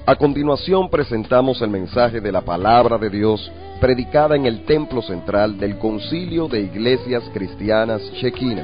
A continuación presentamos el mensaje de la Palabra de Dios predicada en el templo central del Concilio de Iglesias Cristianas Shekinah.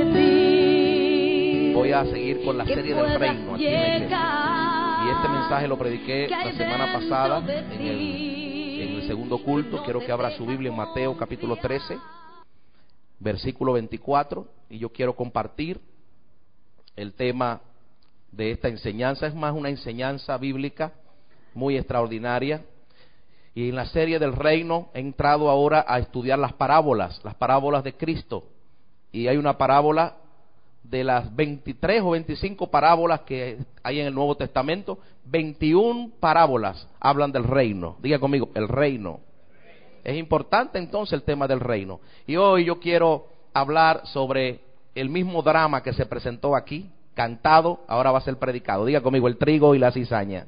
Voy a seguir con la serie del reino aquí en la iglesia. Y este mensaje lo prediqué la semana pasada en el segundo culto. Quiero que abra su Biblia en Mateo capítulo 13, versículo 24. Y yo quiero compartir el tema de esta enseñanza. Es más una enseñanza bíblica muy extraordinaria. Y en la serie del reino he entrado ahora a estudiar las parábolas de Cristo. Y hay una parábola de las 23 o 25 parábolas que hay en el Nuevo Testamento. 21 parábolas hablan del reino. Diga conmigo, el reino. Es importante entonces el tema del reino. Y hoy yo quiero hablar sobre el mismo drama que se presentó aquí, cantado, ahora va a ser predicado. Diga conmigo, el trigo y la cizaña.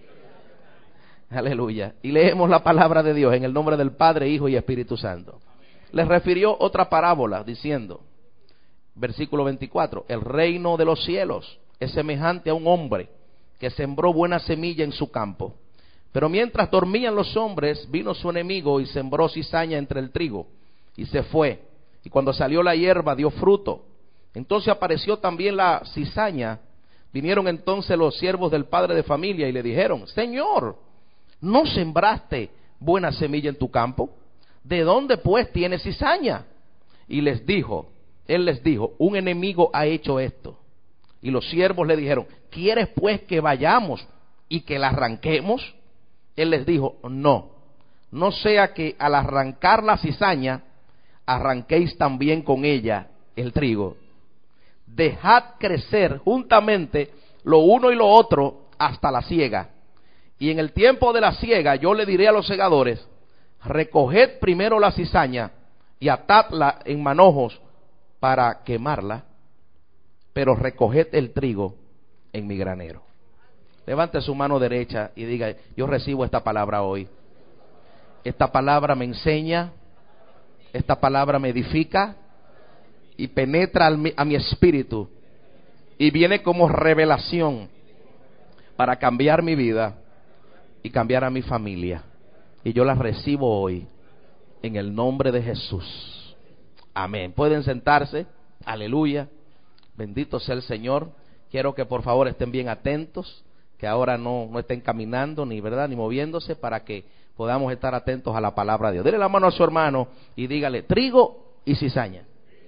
Aleluya. Y leemos la palabra de Dios en el nombre del Padre, Hijo y Espíritu Santo. Les refirió otra parábola diciendo, versículo 24, el reino de los cielos es semejante a un hombre que sembró buena semilla en su campo. Pero mientras dormían los hombres, vino su enemigo y sembró cizaña entre el trigo y se fue. Y cuando salió la hierba dio fruto. Entonces apareció también la cizaña. Vinieron entonces los siervos del padre de familia y le dijeron, Señor, ¿no sembraste buena semilla en tu campo? ¿De dónde pues tienes cizaña? Y él les dijo, un enemigo ha hecho esto. Y los siervos le dijeron, ¿quieres pues que vayamos y que la arranquemos? Él les dijo, no sea que al arrancar la cizaña, arranquéis también con ella el trigo. Dejad crecer juntamente lo uno y lo otro hasta la siega. Y en el tiempo de la siega yo le diré a los segadores, recoged primero la cizaña y atadla en manojos para quemarla, pero recoged el trigo en mi granero. Levante su mano derecha y diga, yo recibo esta palabra hoy. Esta palabra me enseña, esta palabra me edifica y penetra a mi espíritu y viene como revelación para cambiar mi vida y cambiar a mi familia. Y yo la recibo hoy en el nombre de Jesús. Amén. Pueden sentarse. Aleluya. Bendito sea el Señor. Quiero que por favor estén bien atentos, que ahora no estén caminando ni moviéndose, para que podamos estar atentos a la palabra de Dios. Dele la mano a su hermano y dígale, trigo y cizaña.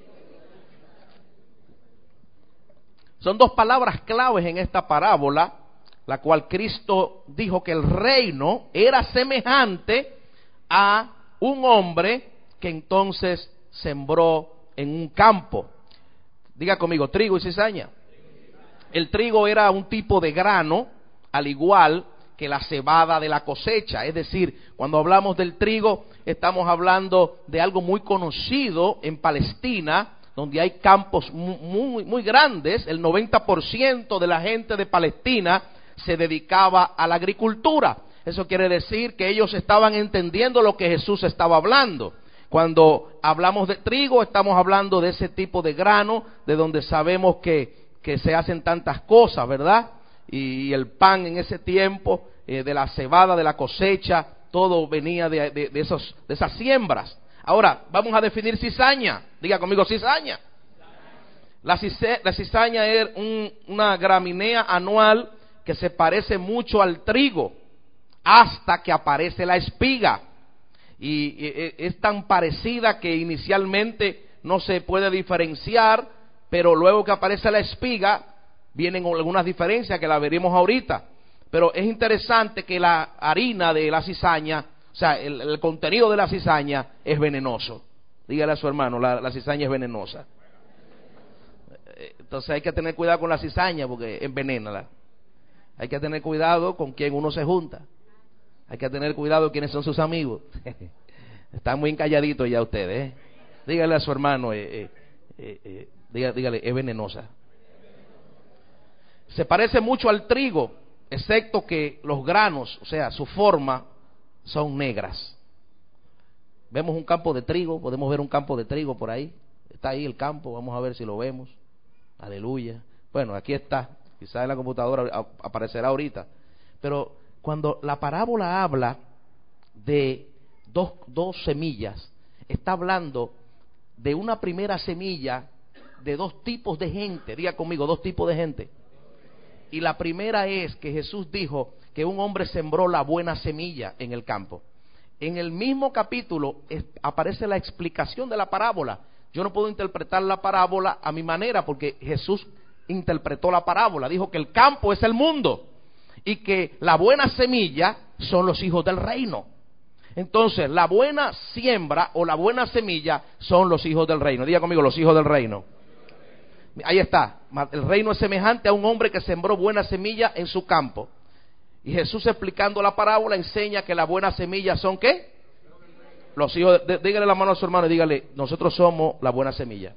Son dos palabras claves en esta parábola, la cual Cristo dijo que el reino era semejante a un hombre que entonces sembró en un campo. Diga conmigo, trigo y cizaña. El trigo era un tipo de grano, al igual que la cebada de la cosecha. Es decir, cuando hablamos del trigo, estamos hablando de algo muy conocido en Palestina, donde hay campos muy grandes. El 90% de la gente de Palestina se dedicaba a la agricultura. Eso quiere decir que ellos estaban entendiendo lo que Jesús estaba hablando. Cuando hablamos de trigo, estamos hablando de ese tipo de grano, de donde sabemos que se hacen tantas cosas, ¿verdad? Y el pan en ese tiempo, de la cebada, de la cosecha, todo venía de esas siembras. Ahora, vamos a definir cizaña. Diga conmigo, cizaña. La cizaña es una gramínea anual que se parece mucho al trigo, hasta que aparece la espiga. Y es tan parecida que inicialmente no se puede diferenciar, pero luego que aparece la espiga, vienen algunas diferencias que las veremos ahorita. Pero es interesante que la harina de la cizaña, o sea, el contenido de la cizaña es venenoso. Dígale a su hermano, la cizaña es venenosa. Entonces hay que tener cuidado con la cizaña porque envenena. Hay que tener cuidado con quien uno se junta. Hay que tener cuidado quiénes son sus amigos. Están muy encalladitos ya ustedes, ¿eh? Dígale a su hermano, dígale, es venenosa. Se parece mucho al trigo, excepto que los granos, o sea, su forma, son negras. Vemos un campo de trigo, podemos ver un campo de trigo por ahí. Está ahí el campo, vamos a ver si lo vemos. Aleluya. Bueno, aquí está. Quizás en la computadora aparecerá ahorita. Pero cuando la parábola habla de dos semillas, está hablando de una primera semilla de dos tipos de gente. Diga conmigo, dos tipos de gente. Y la primera es que Jesús dijo que un hombre sembró la buena semilla en el campo. En el mismo capítulo aparece la explicación de la parábola. Yo no puedo interpretar la parábola a mi manera, porque Jesús interpretó la parábola. Dijo que el campo es el mundo y que la buena semilla son los hijos del reino. Entonces, la buena siembra o la buena semilla son los hijos del reino. Diga conmigo, los hijos del reino. Ahí está. El reino es semejante a un hombre que sembró buena semilla en su campo. Y Jesús, explicando la parábola, enseña que la buena semilla son ¿qué? Los hijos. Dígale la mano a su hermano y dígale: nosotros somos la buena semilla.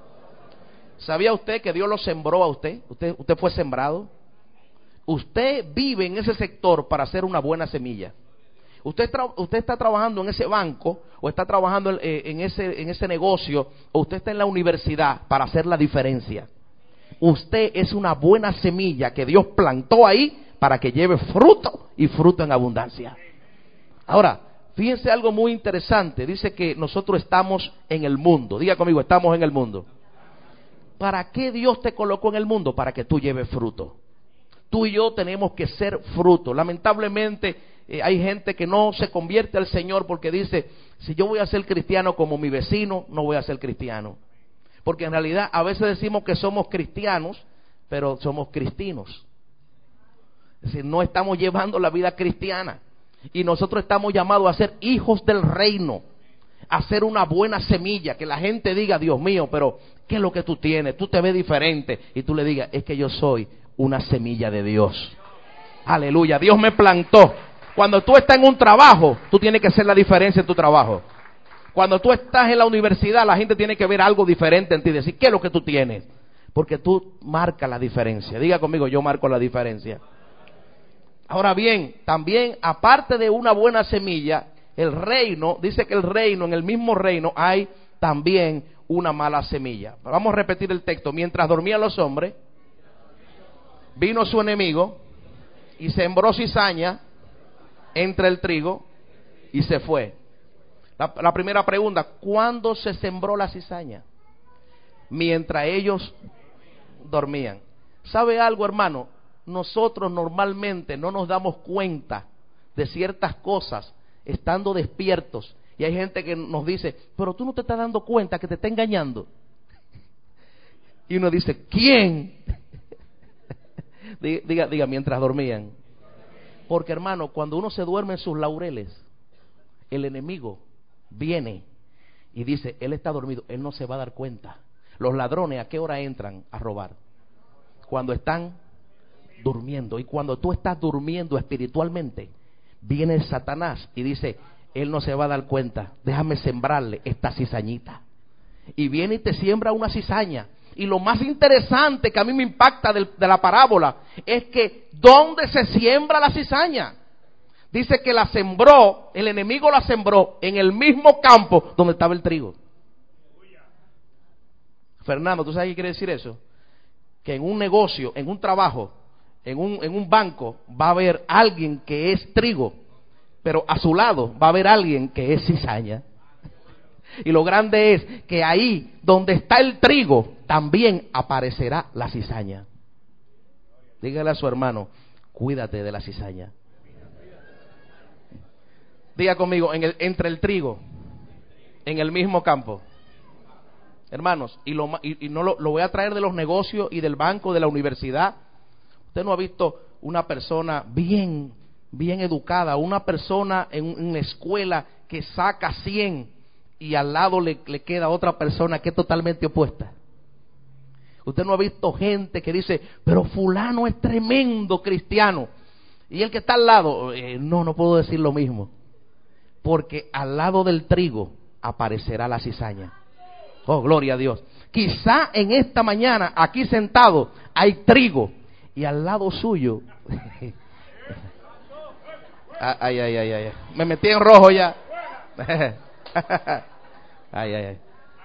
¿Sabía usted que Dios lo sembró a usted? Usted fue sembrado. Usted vive en ese sector para ser una buena semilla. Usted está trabajando en ese banco, o está trabajando en ese negocio, o usted está en la universidad para hacer la diferencia. Usted es una buena semilla que Dios plantó ahí para que lleve fruto, y fruto en abundancia. Ahora, fíjense algo muy interesante. Dice que nosotros estamos en el mundo. Diga conmigo, estamos en el mundo. ¿Para qué Dios te colocó en el mundo? Para que tú lleves fruto. Tú y yo tenemos que ser fruto. Lamentablemente hay gente que no se convierte al Señor porque dice: si yo voy a ser cristiano como mi vecino, no voy a ser cristiano. Porque en realidad a veces decimos que somos cristianos, pero somos cristinos. Es decir, no estamos llevando la vida cristiana. Y nosotros estamos llamados a ser hijos del reino, a ser una buena semilla, que la gente diga: Dios mío, pero ¿qué es lo que tú tienes? Tú te ves diferente. Y tú le digas: es que yo soy una semilla de Dios. Aleluya, Dios me plantó. Cuando tú estás en un trabajo, tú tienes que hacer la diferencia en tu trabajo. Cuando tú estás en la universidad, la gente tiene que ver algo diferente en ti, decir: ¿qué es lo que tú tienes? Porque tú marcas la diferencia. Diga conmigo: yo marco la diferencia. Ahora bien, también aparte de una buena semilla, el reino, dice que el reino, en el mismo reino hay también una mala semilla. Vamos a repetir el texto. Mientras dormían los hombres, vino su enemigo y sembró cizaña entre el trigo y se fue. La primera pregunta: ¿cuándo se sembró la cizaña? Mientras ellos dormían. ¿Sabe algo, hermano? Nosotros normalmente no nos damos cuenta de ciertas cosas estando despiertos. Y hay gente que nos dice: pero tú no te estás dando cuenta que te está engañando. Y uno dice: ¿quién? Diga, mientras dormían. Porque, hermano, cuando uno se duerme en sus laureles, el enemigo viene y dice: él está dormido, él no se va a dar cuenta. Los ladrones, ¿a qué hora entran a robar? Cuando están durmiendo. Y cuando tú estás durmiendo espiritualmente, viene Satanás y dice: él no se va a dar cuenta, déjame sembrarle esta cizañita. Y viene y te siembra una cizaña. Y lo más interesante que a mí me impacta de la parábola es que ¿dónde se siembra la cizaña? Dice que la sembró, el enemigo la sembró en el mismo campo donde estaba el trigo. Fernando, ¿tú sabes qué quiere decir eso? Que en un negocio, en un trabajo, en un banco, va a haber alguien que es trigo, pero a su lado va a haber alguien que es cizaña. Y lo grande es que ahí donde está el trigo también aparecerá la cizaña. Dígale a su hermano: cuídate de la cizaña. Diga conmigo: entre el trigo, en el mismo campo. Hermanos, y no lo voy a traer de los negocios y del banco, de la universidad. Usted no ha visto una persona bien educada, una persona en la escuela que saca 100 y al lado le queda otra persona que es totalmente opuesta. Usted no ha visto gente que dice: pero fulano es tremendo cristiano, y el que está al lado, no puedo decir lo mismo, porque al lado del trigo aparecerá la cizaña. Oh, gloria a Dios. Quizá en esta mañana aquí sentado hay trigo y al lado suyo ay. Me metí en rojo ya. Ay.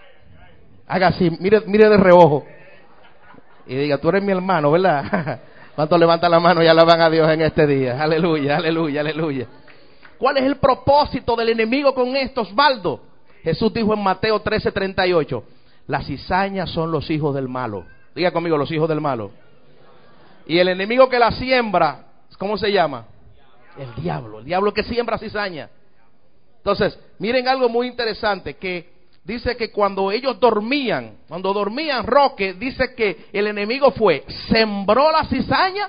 Haga así, mire de reojo y diga: tú eres mi hermano, ¿verdad? ¿Cuántos levantan la mano y alaban a Dios en este día? Aleluya, aleluya, aleluya. ¿Cuál es el propósito del enemigo con esto, Osvaldo? Jesús dijo en Mateo 13:38, las cizañas son los hijos del malo. Diga conmigo, los hijos del malo. Y el enemigo que la siembra, ¿cómo se llama? El diablo que siembra cizaña. Entonces, miren algo muy interesante, que dice que cuando ellos dormían, Roque, dice que el enemigo sembró la cizaña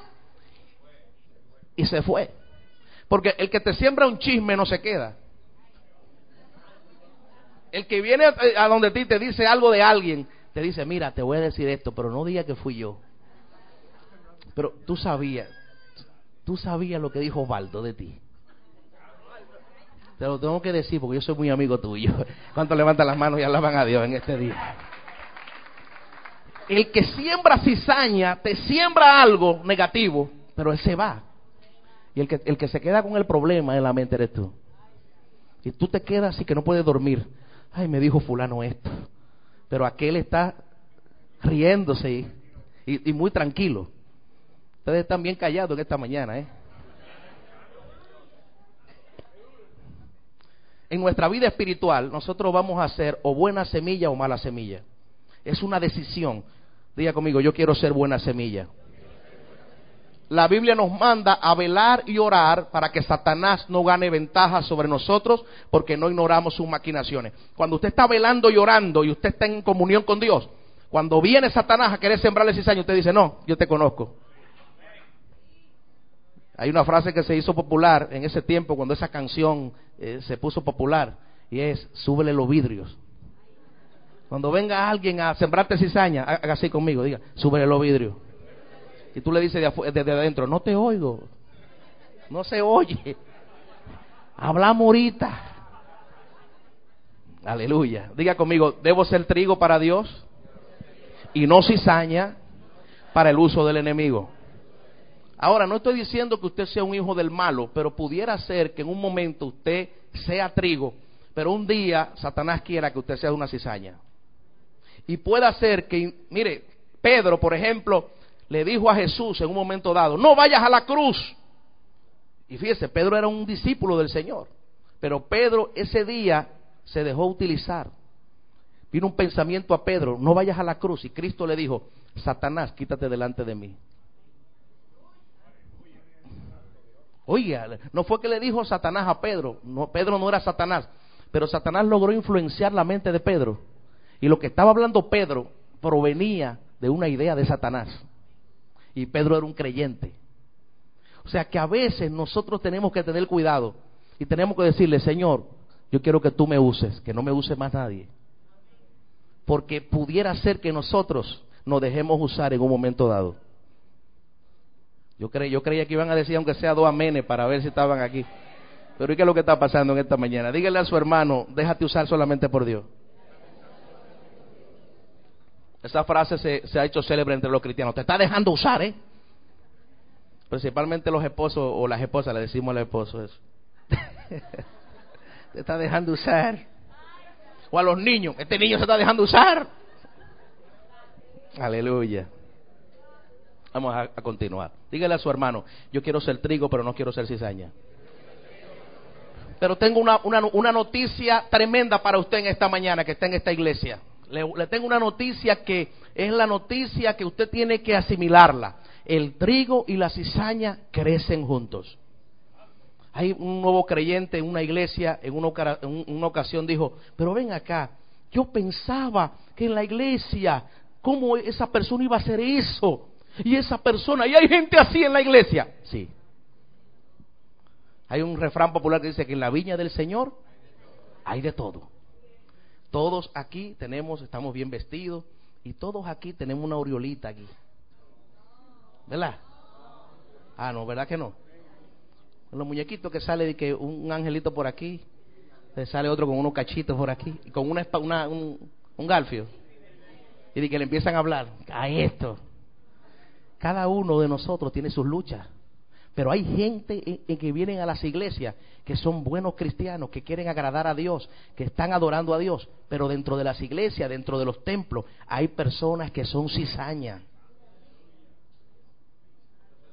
y se fue. Porque el que te siembra un chisme no se queda. El que viene a donde ti te dice algo de alguien, te dice, mira, te voy a decir esto, pero no diga que fui yo. Pero tú sabías lo que dijo Osvaldo de ti. Te lo tengo que decir porque yo soy muy amigo tuyo. ¿Cuántos levantan las manos y alaban a Dios en este día? El que siembra cizaña, te siembra algo negativo, pero él se va. Y el que se queda con el problema en la mente eres tú. Y tú te quedas así que no puedes dormir. Ay, me dijo fulano esto. Pero aquel está riéndose y muy tranquilo. Ustedes están bien callados en esta mañana, ¿eh? En nuestra vida espiritual, nosotros vamos a ser o buena semilla o mala semilla. Es una decisión. Diga conmigo, yo quiero ser buena semilla. La Biblia nos manda a velar y orar para que Satanás no gane ventaja sobre nosotros, porque no ignoramos sus maquinaciones. Cuando usted está velando y orando y usted está en comunión con Dios, cuando viene Satanás a querer sembrarle cizaña, usted dice, no, yo te conozco. Hay una frase que se hizo popular en ese tiempo cuando esa canción se puso popular, y es, súbele los vidrios. Cuando venga alguien a sembrarte cizaña, haga así conmigo, diga, súbele los vidrios. Y tú le dices desde adentro, no te oigo, no se oye, hablamos ahorita. Aleluya. Diga conmigo, debo ser trigo para Dios y no cizaña para el uso del enemigo. Ahora, no estoy diciendo que usted sea un hijo del malo, pero pudiera ser que en un momento usted sea trigo, pero un día Satanás quiera que usted sea una cizaña. Y pueda ser que, mire, Pedro, por ejemplo, le dijo a Jesús en un momento dado, no vayas a la cruz. Y fíjese, Pedro era un discípulo del Señor, pero Pedro ese día se dejó utilizar. Vino un pensamiento a Pedro, no vayas a la cruz, y Cristo le dijo, Satanás, quítate delante de mí. Oiga, no fue que le dijo Satanás a Pedro, no, Pedro no era Satanás, pero Satanás logró influenciar la mente de Pedro, y lo que estaba hablando Pedro provenía de una idea de Satanás, y Pedro era un creyente. O sea que a veces nosotros tenemos que tener cuidado, y tenemos que decirle, Señor, yo quiero que tú me uses, que no me use más nadie, porque pudiera ser que nosotros nos dejemos usar en un momento dado. Yo creía que iban a decir aunque sea 2 amenes para ver si estaban aquí. Pero ¿y qué es lo que está pasando en esta mañana? Dígale a su hermano, déjate usar solamente por Dios. Esa frase se ha hecho célebre entre los cristianos. Te está dejando usar, ¿eh? Principalmente los esposos o las esposas, le decimos al esposo eso. Te está dejando usar. O a los niños, este niño se está dejando usar. Aleluya. Vamos a continuar. Dígale a su hermano, yo quiero ser trigo, pero no quiero ser cizaña. Pero tengo una noticia tremenda para usted en esta mañana que está en esta iglesia. Le tengo una noticia que es la noticia que usted tiene que asimilarla. El trigo y la cizaña crecen juntos. Hay un nuevo creyente en una iglesia, en una ocasión dijo, pero ven acá, yo pensaba que en la iglesia, ¿cómo esa persona iba a hacer eso? Y esa persona, y hay gente así en la iglesia. Sí. Hay un refrán popular que dice que en la viña del Señor hay de todo. Todos aquí estamos bien vestidos, y todos aquí tenemos una aureolita aquí. ¿Verdad? Ah, no, ¿verdad que no? Los muñequitos que sale de que un angelito por aquí, sale otro con unos cachitos por aquí, y con un garfio. Y de que le empiezan a hablar a esto. Cada uno de nosotros tiene sus luchas, pero hay gente que vienen a las iglesias que son buenos cristianos, que quieren agradar a Dios, que están adorando a Dios, pero dentro de las iglesias, dentro de los templos, hay personas que son cizaña.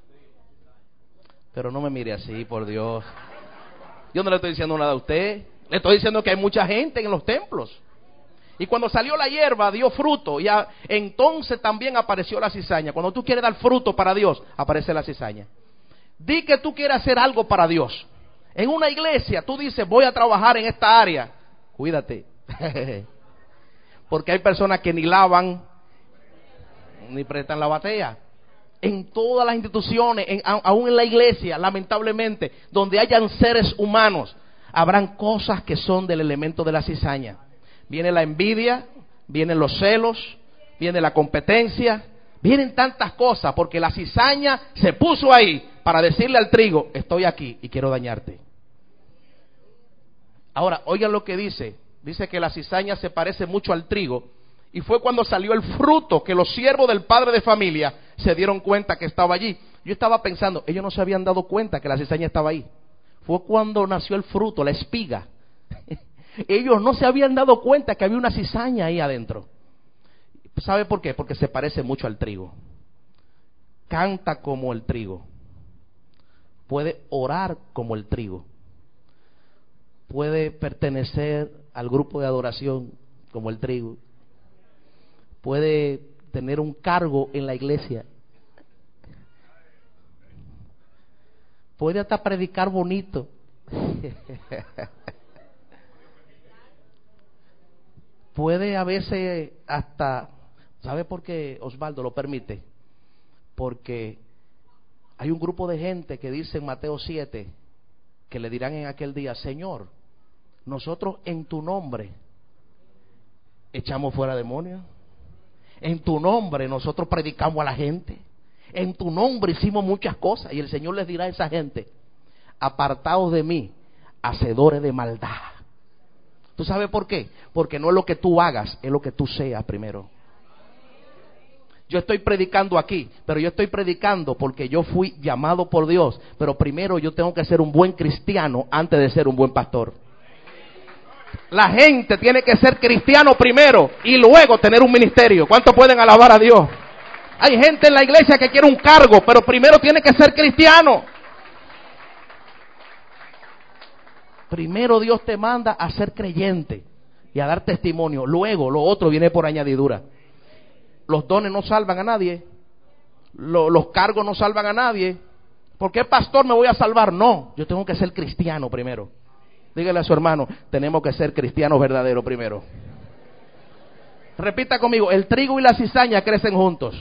Pero no me mire así, por Dios. Yo no le estoy diciendo nada a usted. Le estoy diciendo que hay mucha gente en los templos. Y cuando salió la hierba, dio fruto. Y entonces también apareció la cizaña. Cuando tú quieres dar fruto para Dios, aparece la cizaña. Di que tú quieres hacer algo para Dios. En una iglesia, tú dices, voy a trabajar en esta área. Cuídate. Porque hay personas que ni lavan, ni prestan la batea. En todas las instituciones, aún en la iglesia, lamentablemente, donde hayan seres humanos, habrán cosas que son del elemento de la cizaña. Viene la envidia, vienen los celos, viene la competencia, vienen tantas cosas, porque la cizaña se puso ahí para decirle al trigo, estoy aquí y quiero dañarte. Ahora, oigan lo que dice que la cizaña se parece mucho al trigo. Y fue cuando salió el fruto que los siervos del padre de familia se dieron cuenta que estaba allí. Yo estaba pensando, ellos no se habían dado cuenta que la cizaña estaba ahí. Fue cuando nació el fruto, la espiga. Ellos no se habían dado cuenta que había una cizaña ahí adentro. ¿Sabe por qué? Porque se parece mucho al trigo. Canta como el trigo. Puede orar como el trigo. Puede pertenecer al grupo de adoración como el trigo. Puede tener un cargo en la iglesia. Puede hasta predicar bonito. Puede a veces hasta, ¿sabe por qué Osvaldo lo permite? Porque hay un grupo de gente que dice en Mateo 7 que le dirán en aquel día, Señor, nosotros en tu nombre echamos fuera demonios. En tu nombre nosotros predicamos a la gente. En tu nombre hicimos muchas cosas. Y el Señor les dirá a esa gente, apartaos de mí, hacedores de maldad. ¿Tú sabes por qué? Porque no es lo que tú hagas, es lo que tú seas primero. Yo estoy predicando aquí, pero yo estoy predicando porque yo fui llamado por Dios. Pero primero yo tengo que ser un buen cristiano antes de ser un buen pastor. La gente tiene que ser cristiano primero y luego tener un ministerio. ¿Cuántos pueden alabar a Dios? Hay gente en la iglesia que quiere un cargo, pero primero tiene que ser cristiano. Primero Dios te manda a ser creyente y a dar testimonio. Luego lo otro viene por añadidura. Los dones no salvan a nadie. Los cargos no salvan a nadie. ¿Por qué, pastor, me voy a salvar? No, yo tengo que ser cristiano primero. Dígale a su hermano, tenemos que ser cristianos verdaderos primero. Repita conmigo, el trigo y la cizaña crecen juntos.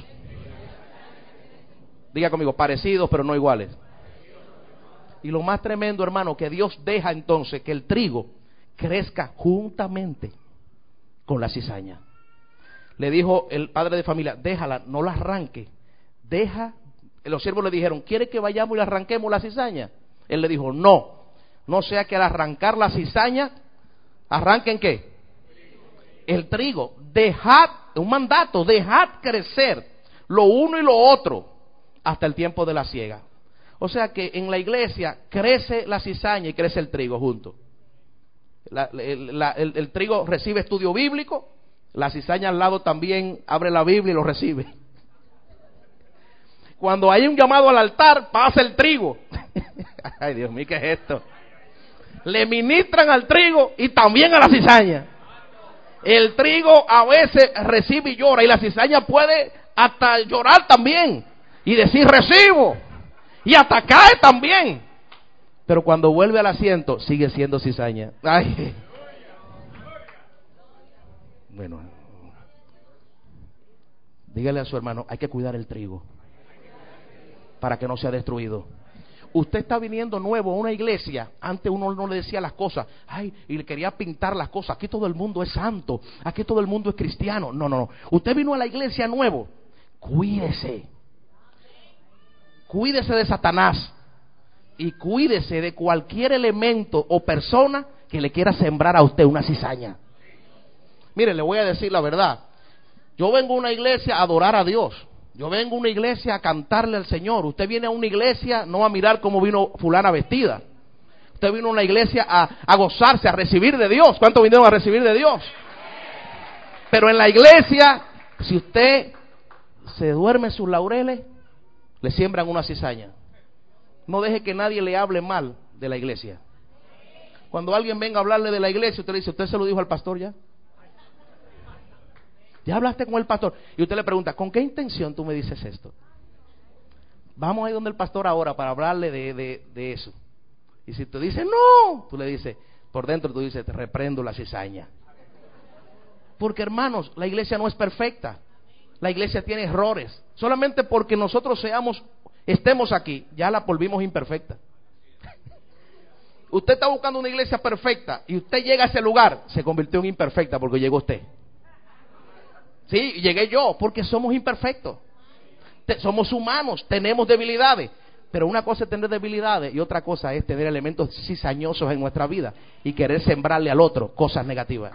Diga conmigo, parecidos pero no iguales. Y lo más tremendo, hermano, que Dios deja entonces que el trigo crezca juntamente con la cizaña. Le dijo el padre de familia, déjala, no la arranque. Los siervos le dijeron, ¿quiere que vayamos y le arranquemos la cizaña? Él le dijo, no. No sea que al arrancar la cizaña, ¿arranquen qué? El trigo. Dejad, un mandato, dejad crecer lo uno y lo otro hasta el tiempo de la siega. O sea que en la iglesia crece la cizaña y crece el trigo juntos. El trigo recibe estudio bíblico, la cizaña al lado también abre la Biblia y lo recibe. Cuando hay un llamado al altar, pasa el trigo. Ay, Dios mío, ¿qué es esto? Le ministran al trigo y también a la cizaña. El trigo a veces recibe y llora, y la cizaña puede hasta llorar también y decir recibo, y hasta cae también. Pero cuando vuelve al asiento sigue siendo cizaña. Ay. Bueno, dígale a su hermano, hay que cuidar el trigo para que no sea destruido. Usted está viniendo nuevo a una iglesia. Antes uno no le decía las cosas, ay, y le quería pintar las cosas. Aquí todo el mundo es santo, aquí todo el mundo es cristiano. No. Usted vino a la iglesia nuevo. Cuídese. Cuídese de Satanás. Y cuídese de cualquier elemento o persona que le quiera sembrar a usted una cizaña. Mire, le voy a decir la verdad. Yo vengo a una iglesia a adorar a Dios. Yo vengo a una iglesia a cantarle al Señor. Usted viene a una iglesia no a mirar cómo vino fulana vestida. Usted vino a una iglesia a gozarse, a recibir de Dios. ¿Cuántos vinieron a recibir de Dios? Pero en la iglesia, si usted se duerme en sus laureles, le siembran una cizaña. no deje que nadie le hable mal de la iglesia. Cuando alguien venga a hablarle de la iglesia, usted le dice, ¿usted se lo dijo al pastor ya? ¿Ya hablaste con el pastor? Y usted le pregunta, ¿con qué intención tú me dices esto? Vamos a ir donde el pastor ahora para hablarle de eso. Y si te dice, no, tú le dices, por dentro tú dices, te reprendo la cizaña. Porque hermanos, la iglesia no es perfecta. La iglesia tiene errores. Solamente porque nosotros estemos aquí, ya la volvimos imperfecta. Usted está buscando una iglesia perfecta y usted llega a ese lugar, se convirtió en imperfecta porque llegó usted. Sí, llegué yo, porque somos imperfectos. Somos humanos, tenemos debilidades. Pero una cosa es tener debilidades y otra cosa es tener elementos cizañosos en nuestra vida y querer sembrarle al otro cosas negativas.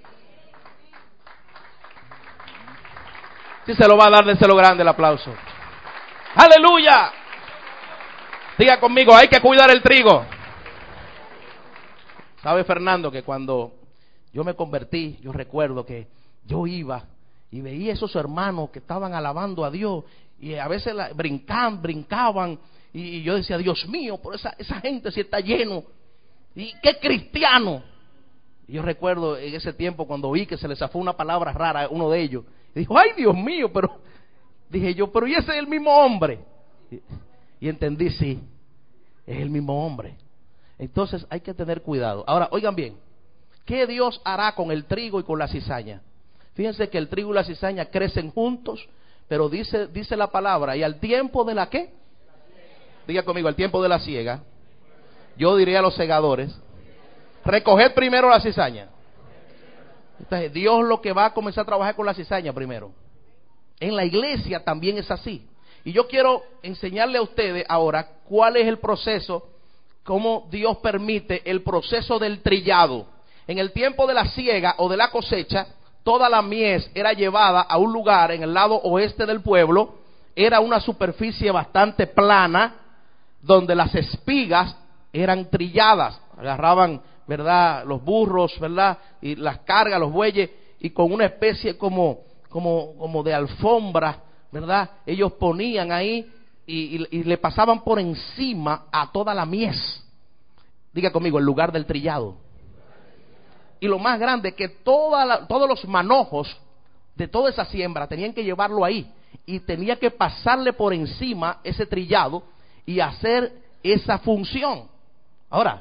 Si se lo va a dar, déselo grande el aplauso. ¡Aleluya! Diga conmigo, hay que cuidar el trigo. ¿Sabe, Fernando, que cuando yo me convertí, yo recuerdo que yo iba y veía esos hermanos que estaban alabando a Dios y a veces brincaban y yo decía, Dios mío, por esa gente sí está lleno y qué cristiano. Y yo recuerdo en ese tiempo cuando vi que se le zafó una palabra rara a uno de ellos y dijo, ay Dios mío, pero dije yo, pero y ese es el mismo hombre. Y entendí, sí, es el mismo hombre. Entonces hay que tener cuidado. Ahora, oigan bien, ¿qué Dios hará con el trigo y con la cizaña? Fíjense que el trigo y la cizaña crecen juntos, pero dice la palabra, y al tiempo de la ¿qué? Diga conmigo, al tiempo de la siega, yo diré a los segadores, recoged primero la cizaña. Entonces, Dios lo que va a comenzar a trabajar con la cizaña primero. En la iglesia también es así. Y yo quiero enseñarle a ustedes ahora cuál es el proceso, cómo Dios permite el proceso del trillado. En el tiempo de la siega o de la cosecha, toda la mies era llevada a un lugar en el lado oeste del pueblo. Era una superficie bastante plana, donde las espigas eran trilladas. Agarraban, ¿verdad?, los burros, ¿verdad?, y las cargas, los bueyes, y con una especie como de alfombra, ¿verdad?, ellos ponían ahí y le pasaban por encima a toda la mies. Diga conmigo, el lugar del trillado. Y lo más grande, que todos los manojos de toda esa siembra tenían que llevarlo ahí. Y tenía que pasarle por encima ese trillado y hacer esa función. Ahora,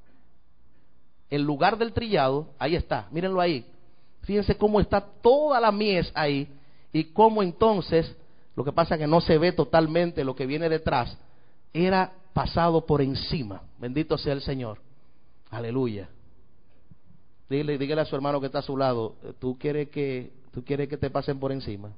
el lugar del trillado, ahí está, mírenlo ahí. Fíjense cómo está toda la mies ahí. Y cómo entonces, lo que pasa es que no se ve totalmente lo que viene detrás, era pasado por encima. Bendito sea el Señor. Aleluya. Dígale a su hermano que está a su lado, ¿tú quieres que te pasen por encima?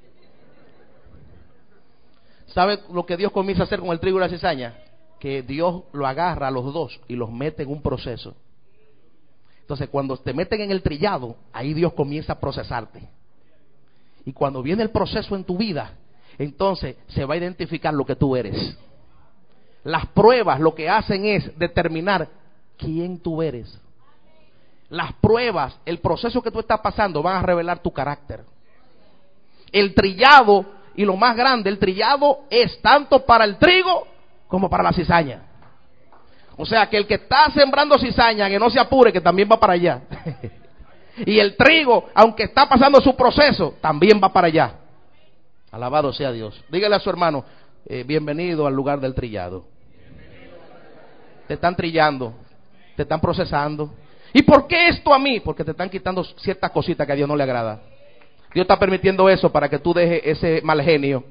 ¿Sabe lo que Dios comienza a hacer con el trigo y la cizaña? Que Dios lo agarra a los dos y los mete en un proceso. Entonces, cuando te meten en el trillado, ahí Dios comienza a procesarte. Y cuando viene el proceso en tu vida, entonces se va a identificar lo que tú eres. Las pruebas lo que hacen es determinar quién tú eres. Las pruebas, el proceso que tú estás pasando van a revelar tu carácter. El trillado, y lo más grande, el trillado es tanto para el trigo como para la cizaña. O sea que el que está sembrando cizaña, que no se apure, que también va para allá. Y el trigo, aunque está pasando su proceso, también va para allá. Alabado sea Dios. Dígale a su hermano, bienvenido al lugar del trillado. Te están trillando, te están procesando. ¿Y por qué esto a mí? Porque te están quitando ciertas cositas que a Dios no le agrada. Dios está permitiendo eso para que tú dejes ese mal genio.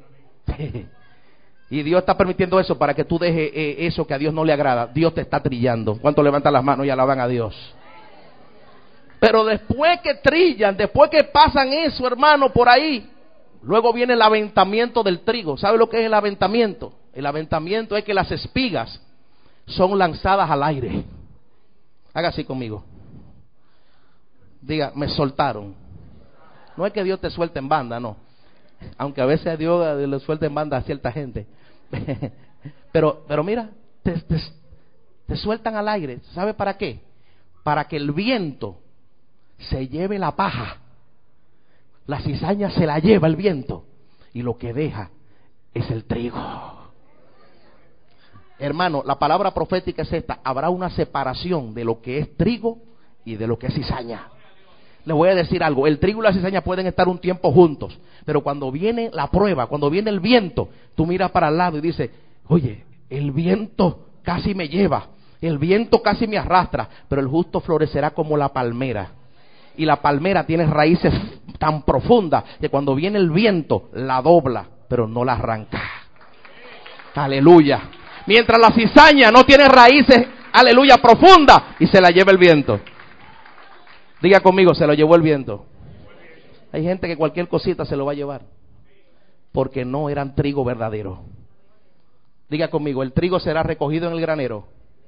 Y Dios está permitiendo eso para que tú dejes eso que a Dios no le agrada. Dios te está trillando. ¿Cuántos levantan las manos y alaban a Dios? Pero después que trillan, después que pasan eso, hermano, por ahí, luego viene el aventamiento del trigo. ¿Sabe lo que es el aventamiento? El aventamiento es que las espigas son lanzadas al aire. Haga así conmigo. Diga, me soltaron. No es que Dios te suelte en banda, no. Aunque a veces Dios le suelta en banda a cierta gente. Pero mira, te sueltan al aire. ¿Sabe para qué? Para que el viento se lleve la paja. La cizaña se la lleva el viento. Y lo que deja es el trigo. Hermano, la palabra profética es esta: habrá una separación de lo que es trigo y de lo que es cizaña. Les voy a decir algo: el trigo y la cizaña pueden estar un tiempo juntos, pero cuando viene la prueba, cuando viene el viento, tú miras para el lado y dices: oye, el viento casi me lleva, el viento casi me arrastra, pero el justo florecerá como la palmera. Y la palmera tiene raíces tan profundas que cuando viene el viento la dobla, pero no la arranca. Aleluya. Mientras la cizaña no tiene raíces, aleluya, profundas, y se la lleva el viento. Diga conmigo: se lo llevó el viento. Hay gente que cualquier cosita se lo va a llevar, porque no eran trigo verdadero. Diga conmigo: el trigo será recogido en el granero,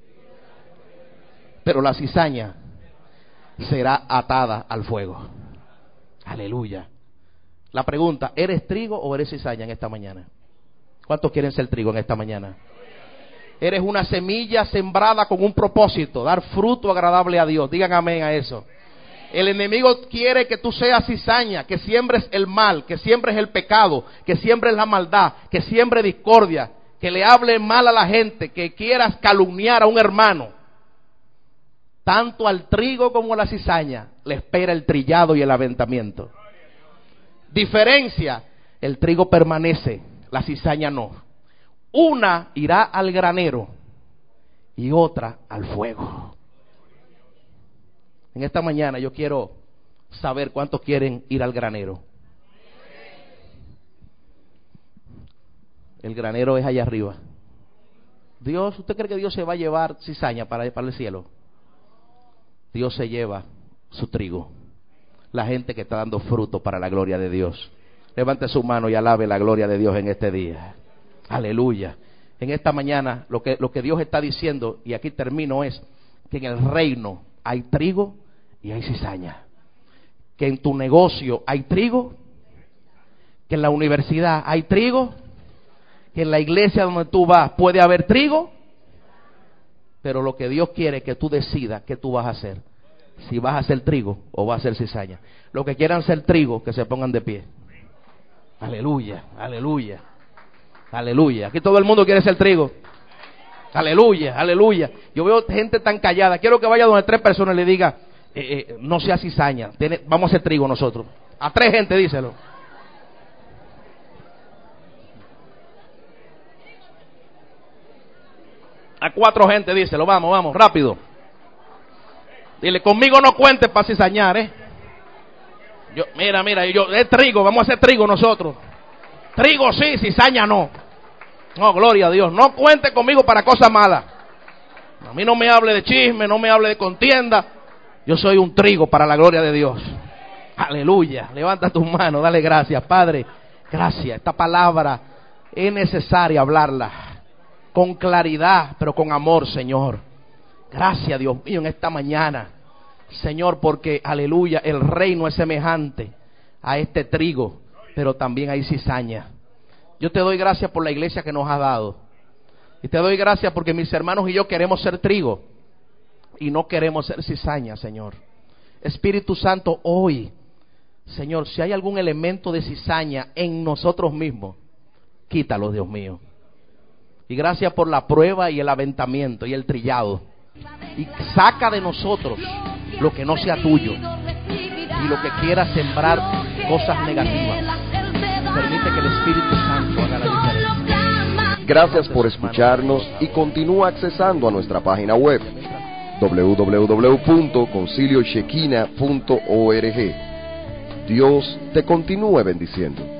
pero la cizaña será atada al fuego. Aleluya. La pregunta: ¿eres trigo o eres cizaña en esta mañana? ¿Cuántos quieren ser trigo en esta mañana? Eres una semilla sembrada con un propósito: dar fruto agradable a Dios. Digan amén a eso. El enemigo quiere que tú seas cizaña, que siembres el mal, que siembres el pecado, que siembres la maldad, que siembres discordia, que le hables mal a la gente, que quieras calumniar a un hermano. Tanto al trigo como a la cizaña le espera el trillado y el aventamiento. Diferencia: el trigo permanece, la cizaña no. Una irá al granero y otra al fuego. En esta mañana yo quiero saber cuántos quieren ir al granero. El granero es allá arriba. Dios, ¿usted cree que Dios se va a llevar cizaña para el cielo? Dios se lleva su trigo, la gente que está dando fruto para la gloria de Dios. Levante su mano y alabe la gloria de Dios en este día. Aleluya. En esta mañana lo que Dios está diciendo, y aquí termino, es que en el reino hay trigo y hay cizaña. Que en tu negocio hay trigo, que en la universidad hay trigo, que en la iglesia donde tú vas puede haber trigo. Pero lo que Dios quiere es que tú decidas qué tú vas a hacer: si vas a hacer trigo o vas a hacer cizaña. Los que quieran ser trigo, que se pongan de pie. Aleluya, aleluya, aleluya. Aquí todo el mundo quiere ser trigo. Aleluya, aleluya. Yo veo gente tan callada. Quiero que vaya donde 3 personas y le diga: no sea cizaña, vamos a hacer trigo nosotros. A 3 gente díselo. A 4 gente díselo. Vamos, vamos, rápido. Dile: conmigo no cuentes para cizañar, Mira, es trigo, vamos a hacer trigo nosotros. Trigo sí, cizaña no. No, gloria a Dios. No cuente conmigo para cosas malas. A mí no me hable de chisme, no me hable de contienda. Yo soy un trigo para la gloria de Dios. Aleluya. Levanta tus manos, dale gracias, Padre. Gracias. Esta palabra es necesaria hablarla con claridad, pero con amor, Señor. Gracias, Dios mío, en esta mañana, Señor, porque, aleluya, el reino es semejante a este trigo, pero también hay cizaña. Yo te doy gracias por la iglesia que nos has dado. Y te doy gracias porque mis hermanos y yo queremos ser trigo y no queremos ser cizaña, Señor. Espíritu Santo, hoy, Señor, si hay algún elemento de cizaña en nosotros mismos, quítalo, Dios mío. Y gracias por la prueba y el aventamiento y el trillado. Y saca de nosotros lo que no sea tuyo y lo que quiera sembrar cosas negativas. Permite que el Espíritu Santo haga la diferencia. Gracias por escucharnos y continúa accesando a nuestra página web www.concilioshekinah.org. Dios te continúe bendiciendo.